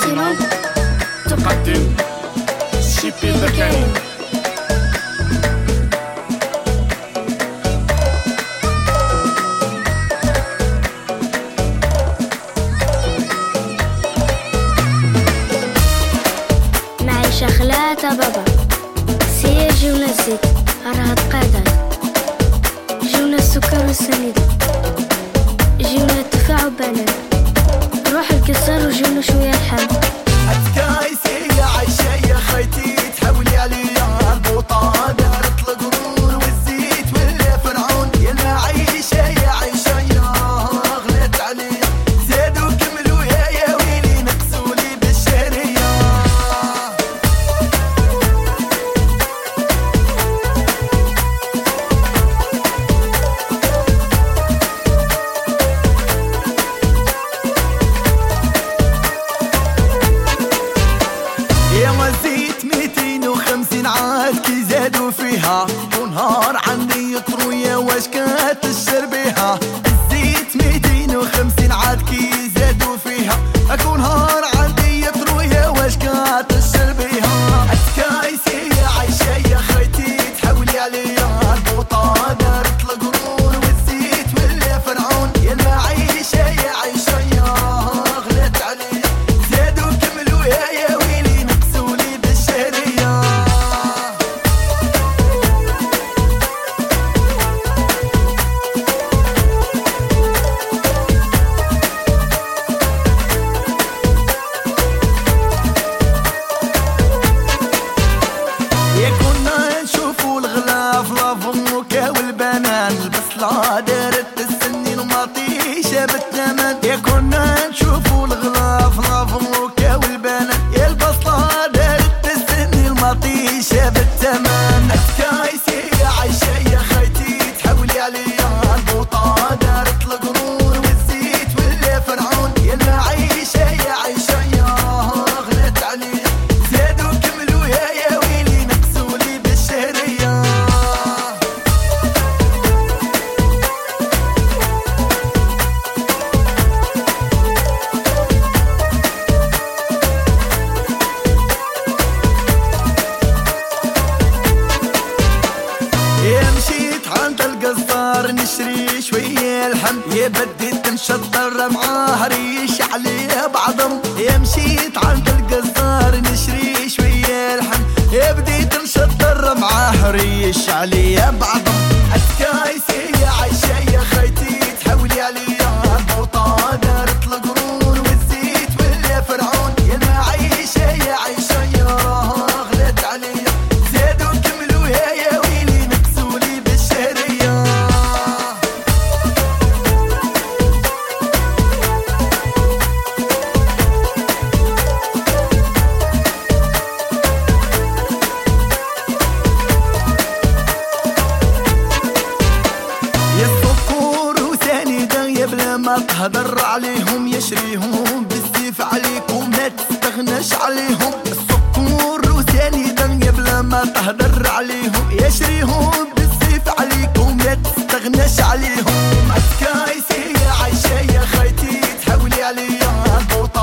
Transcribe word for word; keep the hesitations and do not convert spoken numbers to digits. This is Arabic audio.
بلاتينوم تقدم شيبي ذكري. معيشة خلاطة بابا سير جونا الزيت راها تقادر، جونا السكر والسنيد، جونا التفاح وبنان، روح الكسر وجونا شوية لحم. عتكايسي يا عيشة يا خيتي تحولي عليا البوطة دارت القرون والزيت واللي فرعون. يا معيشة يا عيشة يا غليت عليا زادوا كملوا يا يا ويلي نقصولي بالشهرية. يا مزيت ميتين وخمسين عاد كي زادوا فيها، ونهار عندي يطرويا واش كانت تشر بيها. الزيت ميتين وخمسين عاد كي زادوا فيها، اكون نهار عندي يطرويا واش كانت تشر بيها. عتكايسي يا عيشة يا خيتي تحولي عليا البوطة دارت القرون والزيت واللي فرعون. يا المعيشة يا عيشة يا غليت عليا زادوا كملوا يا يا ويلي نقصولي بالشهرية. يا كنا نشوفوا الغلاف لافموكا والبنان، البصلة دارت السنين ومطيشة بالثمن. يا كنا نشوفوا الغلاف لافموكا والبنان، يا البصلة دارت السنين ومطيشة بالثمن. عتكايسي يا عيشة يا خيتي تحولي عليا البوطة دارت القرون والزيت واللي فرعون. يا المعيشة يا عيشة يا غليت عليا زادوا كملوا يا يا ويلي نقصولي بالشهرية. يا مشيت عند القصار نشري شوية لحم، يا بديت نشطر معاه ريش عليه بعضم. يا مشيت عند القصار نشري شوية لحم، يا بديت نشطر معاه ريش عليه بعضم. عتكايسي يا عيشة يا خيتي تحولي عليا البوطة دارت القرون والزيت واللي فرعون. يا معيشة يا عيشة يا غليت عليا زادوا كملوا يا يا ويلي نقصولي بالشهرية. يا الصقور وثاني دايب لما تهدر عليهم، يشريهم بالسيف عليكم ما تستغناش عليهم. الصقور وثاني دايب لما تهدر عليهم، يشريهم بالسيف عليكم ما تستغناش عليهم. عتكايسي يا عيشة يا خيتي تحولي عليا البوطة